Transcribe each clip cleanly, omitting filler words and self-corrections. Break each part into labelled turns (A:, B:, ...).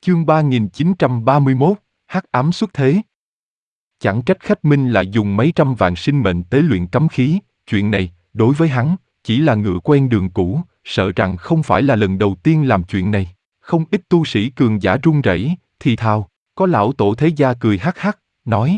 A: Chương 3931, Hắc ám xuất thế. Chẳng trách Khách Minh lại dùng mấy trăm vạn sinh mệnh tế luyện cấm khí, chuyện này, đối với hắn, chỉ là ngựa quen đường cũ, sợ rằng không phải là lần đầu tiên làm chuyện này. Không ít tu sĩ cường giả run rẩy, thì thào, có lão tổ thế gia cười hắc hắc, nói.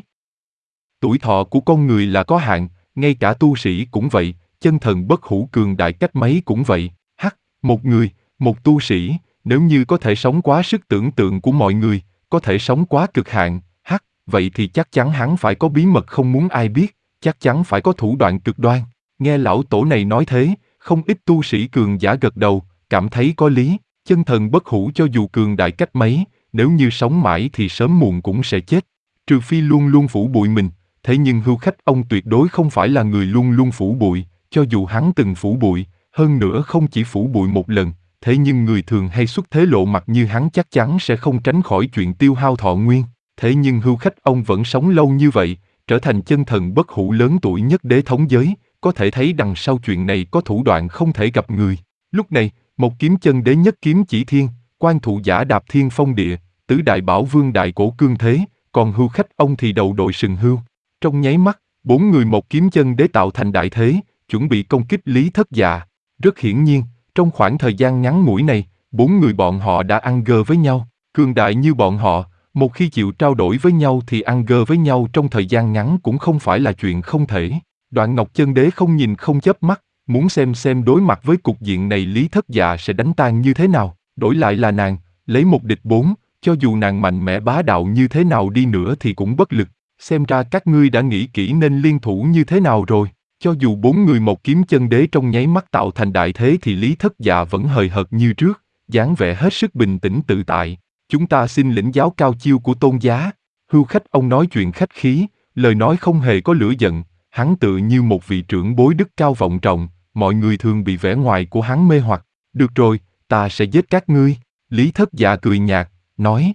A: Tuổi thọ của con người là có hạn, ngay cả tu sĩ cũng vậy, chân thần bất hủ cường đại cách mấy cũng vậy. Một người, một tu sĩ, nếu như có thể sống quá sức tưởng tượng của mọi người, có thể sống quá cực hạn, vậy thì chắc chắn hắn phải có bí mật không muốn ai biết, chắc chắn phải có thủ đoạn cực đoan. Nghe lão tổ này nói thế, không ít tu sĩ cường giả gật đầu, cảm thấy có lý, chân thần bất hủ cho dù cường đại cách mấy, nếu như sống mãi thì sớm muộn cũng sẽ chết. Trừ phi luôn luôn phủ bụi mình, thế nhưng Hưu Khách ông tuyệt đối không phải là người luôn luôn phủ bụi, cho dù hắn từng phủ bụi, hơn nữa không chỉ phủ bụi một lần, thế nhưng người thường hay xuất thế lộ mặt như hắn chắc chắn sẽ không tránh khỏi chuyện tiêu hao thọ nguyên. Thế nhưng Hưu Khách ông vẫn sống lâu như vậy, trở thành chân thần bất hủ lớn tuổi nhất đế thống giới, có thể thấy đằng sau chuyện này có thủ đoạn không thể gặp người. Lúc này, một kiếm chân đế nhất kiếm chỉ thiên, quan thụ giả đạp thiên phong địa, tứ đại bảo vương đại cổ cương thế, còn Hưu Khách ông thì đầu đội sừng hưu. Trong nháy mắt, 4 người một kiếm chân đế tạo thành đại thế, chuẩn bị công kích Lý Thất Dạ. Rất hiển nhiên, trong khoảng thời gian ngắn ngủi này, 4 người bọn họ đã ăn gơ với nhau. Cường đại như bọn họ, một khi chịu trao đổi với nhau thì ăn gơ với nhau trong thời gian ngắn cũng không phải là chuyện không thể. Đoạn Ngọc Chân Đế không nhìn không chớp mắt, muốn xem đối mặt với cục diện này Lý Thất Dạ sẽ đánh tan như thế nào. Đổi lại là nàng, lấy một địch 4, cho dù nàng mạnh mẽ bá đạo như thế nào đi nữa thì cũng bất lực. Xem ra các ngươi đã nghĩ kỹ nên liên thủ như thế nào rồi. Cho dù 4 người một kiếm chân đế trong nháy mắt tạo thành đại thế thì Lý Thất Dạ vẫn hời hợt như trước, dáng vẻ hết sức bình tĩnh tự tại. Chúng ta xin lĩnh giáo cao chiêu của tôn giá. Hưu Khách ông nói chuyện khách khí, lời nói không hề có lửa giận, hắn tựa như một vị trưởng bối đức cao vọng trọng, mọi người thường bị vẻ ngoài của hắn mê hoặc. Được rồi, ta sẽ giết các ngươi. Lý Thất Dạ cười nhạt, nói.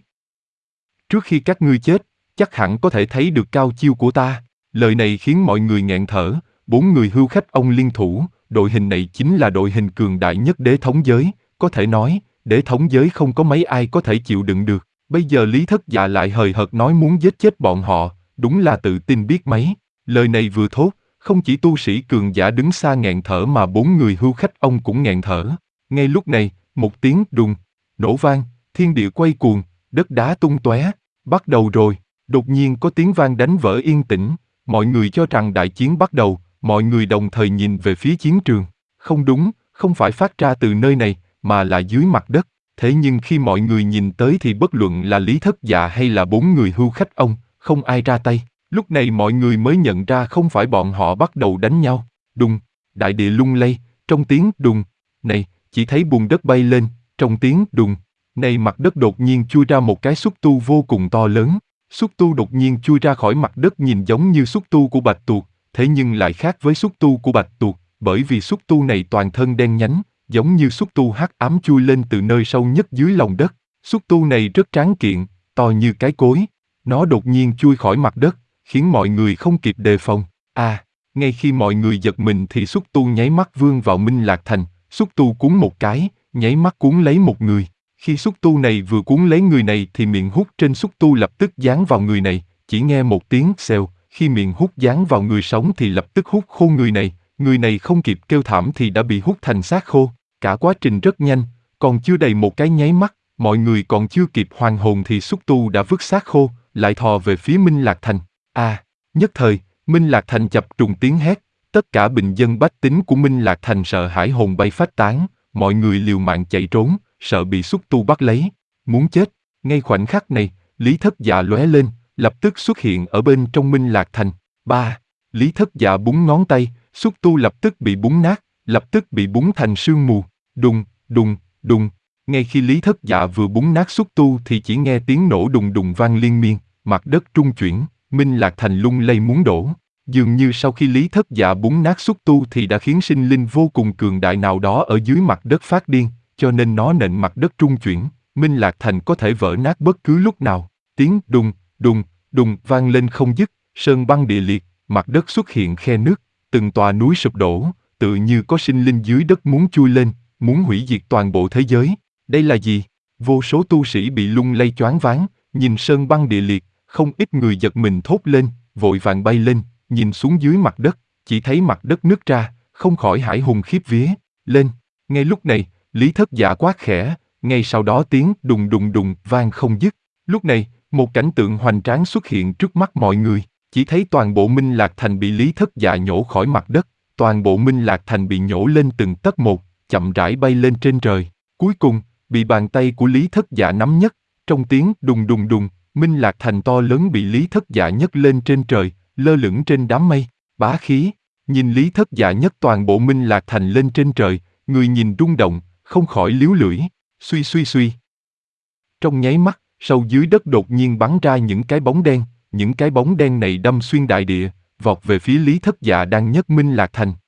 A: Trước khi các ngươi chết, chắc hẳn có thể thấy được cao chiêu của ta. Lời này khiến mọi người nghẹn thở. 4 người Hưu Khách ông liên thủ, đội hình này chính là đội hình cường đại nhất đế thống giới, có thể nói, đế thống giới không có mấy ai có thể chịu đựng được. Bây giờ Lý Thất Dạ lại hời hợt nói muốn giết chết bọn họ, đúng là tự tin biết mấy. Lời này vừa thốt, không chỉ tu sĩ cường giả đứng xa nghẹn thở mà 4 người Hưu Khách ông cũng nghẹn thở. Ngay lúc này, một tiếng đùng, nổ vang, thiên địa quay cuồng, đất đá tung tóe, bắt đầu rồi. Đột nhiên có tiếng vang đánh vỡ yên tĩnh, mọi người cho rằng đại chiến bắt đầu. Mọi người đồng thời nhìn về phía chiến trường. Không đúng, không phải phát ra từ nơi này, mà là dưới mặt đất. Thế nhưng khi mọi người nhìn tới thì bất luận là Lý Thất Dạ hay là 4 người Hưu Khách ông, không ai ra tay. Lúc này mọi người mới nhận ra không phải bọn họ bắt đầu đánh nhau. Đùng, đại địa lung lay, trong tiếng đùng, này, chỉ thấy bùn đất bay lên, trong tiếng đùng, này mặt đất đột nhiên chui ra một cái xúc tu vô cùng to lớn. Xúc tu đột nhiên chui ra khỏi mặt đất nhìn giống như xúc tu của bạch tuộc. Thế nhưng lại khác với xúc tu của bạch tuộc, bởi vì xúc tu này toàn thân đen nhánh, giống như xúc tu hắc ám chui lên từ nơi sâu nhất dưới lòng đất. Xúc tu này rất tráng kiện, to như cái cối. Nó đột nhiên chui khỏi mặt đất, khiến mọi người không kịp đề phòng. Ngay khi mọi người giật mình thì xúc tu nháy mắt vươn vào Minh Lạc Thành, xúc tu cuốn một cái, nháy mắt cuốn lấy một người. Khi xúc tu này vừa cuốn lấy người này thì miệng hút trên xúc tu lập tức dán vào người này, chỉ nghe một tiếng xèo. Khi miệng hút dán vào người sống thì lập tức hút khô người này không kịp kêu thảm thì đã bị hút thành xác khô. Cả quá trình rất nhanh, còn chưa đầy một cái nháy mắt, mọi người còn chưa kịp hoàn hồn thì xúc tu đã vứt xác khô, lại thò về phía Minh Lạc Thành. Nhất thời, Minh Lạc Thành chập trùng tiếng hét, tất cả bình dân bách tính của Minh Lạc Thành sợ hãi hồn bay phách tán, mọi người liều mạng chạy trốn, sợ bị xúc tu bắt lấy, muốn chết. Ngay khoảnh khắc này, Lý Thất Dạ lóe lên, lập tức xuất hiện ở bên trong Minh Lạc Thành. Lý Thất Dạ búng ngón tay, xúc tu lập tức bị búng nát, lập tức bị búng thành sương mù. Đùng, đùng, đùng. Ngay khi Lý Thất Dạ vừa búng nát xúc tu thì chỉ nghe tiếng nổ đùng đùng vang liên miên, mặt đất trung chuyển, Minh Lạc Thành lung lay muốn đổ. Dường như sau khi Lý Thất Dạ búng nát xúc tu thì đã khiến sinh linh vô cùng cường đại nào đó ở dưới mặt đất phát điên, cho nên nó nện mặt đất trung chuyển, Minh Lạc Thành có thể vỡ nát bất cứ lúc nào. Tiếng đùng, đùng, đùng vang lên không dứt, sơn băng địa liệt, mặt đất xuất hiện khe nứt, từng tòa núi sụp đổ, tựa như có sinh linh dưới đất muốn chui lên, muốn hủy diệt toàn bộ thế giới. Đây là gì? Vô số tu sĩ bị lung lay choáng váng, nhìn sơn băng địa liệt, không ít người giật mình thốt lên, vội vàng bay lên, nhìn xuống dưới mặt đất, chỉ thấy mặt đất nứt ra, không khỏi hãi hùng khiếp vía, lên. Ngay lúc này, Lý Thất Dạ quát khẽ, ngay sau đó tiếng đùng đùng đùng vang không dứt. Lúc này, một cảnh tượng hoành tráng xuất hiện trước mắt mọi người, chỉ thấy toàn bộ Minh Lạc Thành bị Lý Thất Dạ nhổ khỏi mặt đất, toàn bộ Minh Lạc Thành bị nhổ lên từng tấc một, chậm rãi bay lên trên trời. Cuối cùng, bị bàn tay của Lý Thất Dạ nắm nhất, trong tiếng đùng đùng đùng, Minh Lạc Thành to lớn bị Lý Thất Dạ nhấc lên trên trời, lơ lửng trên đám mây, bá khí. Nhìn Lý Thất Dạ nhấc toàn bộ Minh Lạc Thành lên trên trời, người nhìn rung động, không khỏi líu lưỡi, suy suy suy. Trong nháy mắt, sâu dưới đất đột nhiên bắn ra những cái bóng đen, những cái bóng đen này đâm xuyên đại địa, vọt về phía Lý Thất Dạ đang nhấc Minh Lạc Thành.